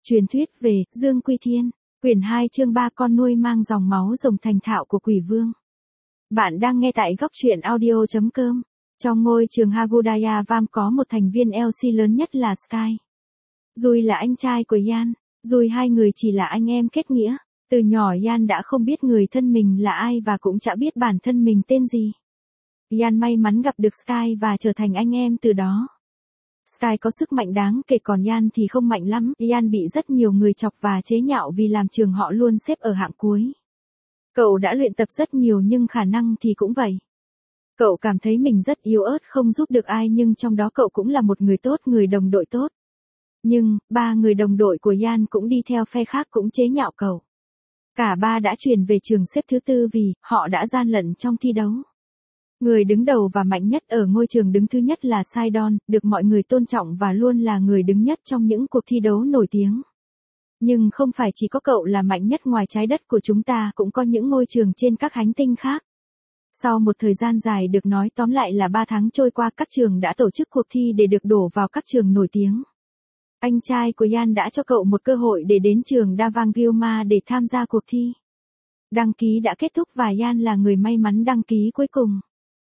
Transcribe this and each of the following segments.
Truyền thuyết về Dương Quy Thiên, quyển 2 chương 3 con nuôi mang dòng máu rồng thành thạo của quỷ vương. Bạn đang nghe tại góc truyện audio.com. Trong ngôi trường Hagudaya Vam có một thành viên LC lớn nhất là Sky. Rui là anh trai của Yan, Rui hai người chỉ là anh em kết nghĩa. Từ nhỏ Yan đã không biết người thân mình là ai và cũng chả biết bản thân mình tên gì. Yan may mắn gặp được Sky và trở thành anh em từ đó. Sky có sức mạnh đáng kể còn Yan thì không mạnh lắm. Yan bị rất nhiều người chọc và chế nhạo vì làm trường họ luôn xếp ở hạng cuối. Cậu đã luyện tập rất nhiều nhưng khả năng thì cũng vậy. Cậu cảm thấy mình rất yếu ớt không giúp được ai nhưng trong đó cậu cũng là một người tốt, người đồng đội tốt. Nhưng, 3 người đồng đội của Yan cũng đi theo phe khác cũng chế nhạo cậu. Cả 3 đã chuyển về trường xếp thứ 4 vì họ đã gian lận trong thi đấu. Người đứng đầu và mạnh nhất ở ngôi trường đứng thứ nhất là Sidon, được mọi người tôn trọng và luôn là người đứng nhất trong những cuộc thi đấu nổi tiếng. Nhưng không phải chỉ có cậu là mạnh nhất, ngoài trái đất của chúng ta cũng có những ngôi trường trên các hành tinh khác. Sau một thời gian dài, được nói tóm lại là 3 tháng trôi qua, các trường đã tổ chức cuộc thi để được đổ vào các trường nổi tiếng. Anh trai của Yan đã cho cậu một cơ hội để đến trường Davangilma để tham gia cuộc thi. Đăng ký đã kết thúc và Yan là người may mắn đăng ký cuối cùng.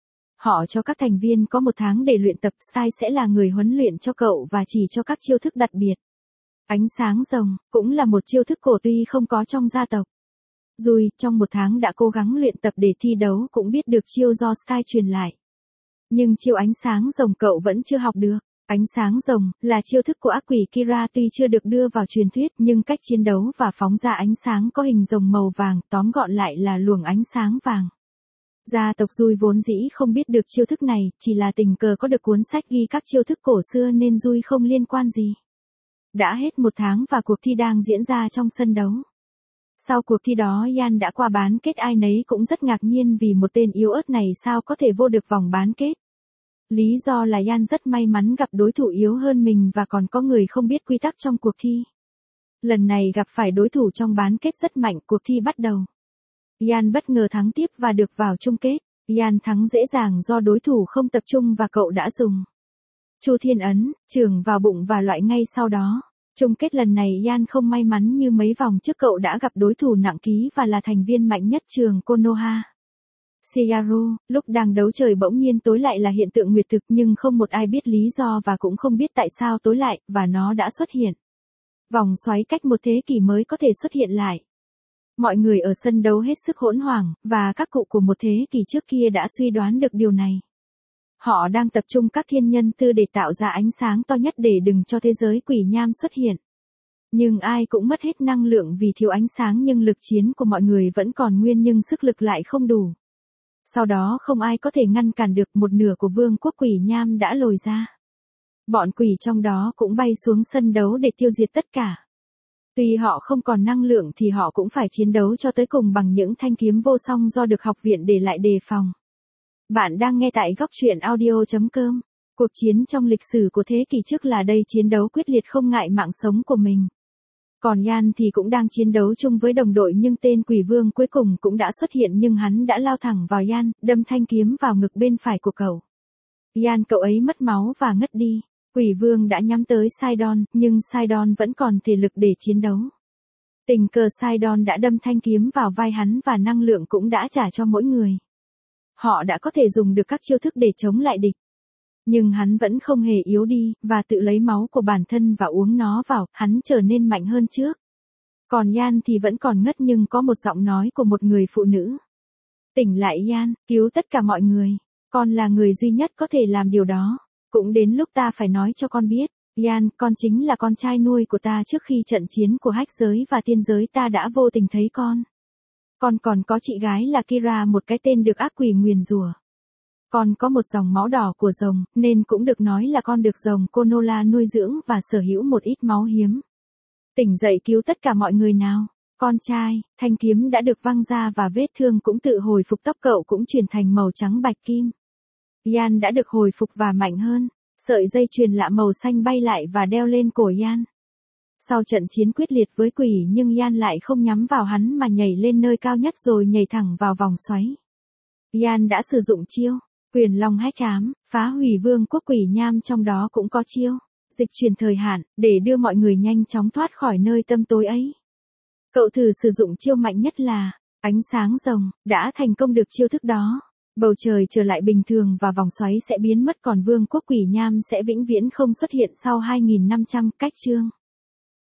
Họ cho các thành viên có 1 tháng để luyện tập. Sky sẽ là người huấn luyện cho cậu và chỉ cho các chiêu thức đặc biệt. Ánh sáng rồng cũng là một chiêu thức cổ tuy không có trong gia tộc. Rui trong 1 tháng đã cố gắng luyện tập để thi đấu cũng biết được chiêu do Sky truyền lại. Nhưng chiêu ánh sáng rồng cậu vẫn chưa học được. Ánh sáng rồng là chiêu thức của ác quỷ Kira tuy chưa được đưa vào truyền thuyết nhưng cách chiến đấu và phóng ra ánh sáng có hình rồng màu vàng, tóm gọn lại là luồng ánh sáng vàng. Gia tộc Rui vốn dĩ không biết được chiêu thức này, chỉ là tình cờ có được cuốn sách ghi các chiêu thức cổ xưa nên Rui không liên quan gì. Đã hết 1 tháng và cuộc thi đang diễn ra trong sân đấu. Sau cuộc thi đó Yan đã qua bán kết, ai nấy cũng rất ngạc nhiên vì một tên yếu ớt này sao có thể vô được vòng bán kết. Lý do là Yan rất may mắn gặp đối thủ yếu hơn mình và còn có người không biết quy tắc trong cuộc thi. Lần này gặp phải đối thủ trong bán kết rất mạnh, cuộc thi bắt đầu. Yan bất ngờ thắng tiếp và được vào chung kết. Yan thắng dễ dàng do đối thủ không tập trung và cậu đã dùng Chu Thiên Ấn, chưởng vào bụng và loại ngay sau đó. Chung kết lần này Yan không may mắn như mấy vòng trước, cậu đã gặp đối thủ nặng ký và là thành viên mạnh nhất trường Konoha. Shiyaru, lúc đang đấu trời bỗng nhiên tối lại là hiện tượng nguyệt thực nhưng không một ai biết lý do và cũng không biết tại sao tối lại, và nó đã xuất hiện. Vòng xoáy cách 1 thế kỷ mới có thể xuất hiện lại. Mọi người ở sân đấu hết sức hỗn hoảng, và các cụ của 1 thế kỷ trước kia đã suy đoán được điều này. Họ đang tập trung các thiên nhân tư để tạo ra ánh sáng to nhất để đừng cho thế giới quỷ nham xuất hiện. Nhưng ai cũng mất hết năng lượng vì thiếu ánh sáng, nhưng lực chiến của mọi người vẫn còn nguyên nhưng sức lực lại không đủ. Sau đó không ai có thể ngăn cản được, 1/2 của vương quốc quỷ nham đã lồi ra. Bọn quỷ trong đó cũng bay xuống sân đấu để tiêu diệt tất cả. Tuy họ không còn năng lượng thì họ cũng phải chiến đấu cho tới cùng bằng những thanh kiếm vô song do được học viện để lại đề phòng. Bạn đang nghe tại góc truyện audio.com. Cuộc chiến trong lịch sử của thế kỷ trước là đây, chiến đấu quyết liệt không ngại mạng sống của mình. Còn Yan thì cũng đang chiến đấu chung với đồng đội nhưng tên quỷ vương cuối cùng cũng đã xuất hiện nhưng hắn đã lao thẳng vào Yan, đâm thanh kiếm vào ngực bên phải của cậu. Yan cậu ấy mất máu và ngất đi. Quỷ vương đã nhắm tới Sidon, nhưng Sidon vẫn còn thể lực để chiến đấu. Tình cờ Sidon đã đâm thanh kiếm vào vai hắn và năng lượng cũng đã trả cho mỗi người. Họ đã có thể dùng được các chiêu thức để chống lại địch. Nhưng hắn vẫn không hề yếu đi, và tự lấy máu của bản thân và uống nó vào, hắn trở nên mạnh hơn trước. Còn Yan thì vẫn còn ngất nhưng có một giọng nói của một người phụ nữ. Tỉnh lại Yan, cứu tất cả mọi người. Con là người duy nhất có thể làm điều đó. Cũng đến lúc ta phải nói cho con biết. Yan, con chính là con trai nuôi của ta, trước khi trận chiến của hách giới và tiên giới ta đã vô tình thấy con. Con còn có chị gái là Kira, một cái tên được ác quỷ nguyền rủa. Con có một dòng máu đỏ của rồng, nên cũng được nói là con được rồng Konola nuôi dưỡng và sở hữu một ít máu hiếm. Tỉnh dậy cứu tất cả mọi người nào. Con trai, thanh kiếm đã được văng ra và vết thương cũng tự hồi phục, tóc cậu cũng chuyển thành màu trắng bạch kim. Yan đã được hồi phục và mạnh hơn. Sợi dây chuyền lạ màu xanh bay lại và đeo lên cổ Yan. Sau trận chiến quyết liệt với quỷ nhưng Yan lại không nhắm vào hắn mà nhảy lên nơi cao nhất rồi nhảy thẳng vào vòng xoáy. Yan đã sử dụng chiêu Quyền Long Hách Ám, phá hủy vương quốc quỷ nham, trong đó cũng có chiêu dịch chuyển thời hạn, để đưa mọi người nhanh chóng thoát khỏi nơi tăm tối ấy. Cậu thử sử dụng chiêu mạnh nhất là ánh sáng rồng, đã thành công được chiêu thức đó. Bầu trời trở lại bình thường và vòng xoáy sẽ biến mất, còn vương quốc quỷ nham sẽ vĩnh viễn không xuất hiện sau 2.500 cách chương.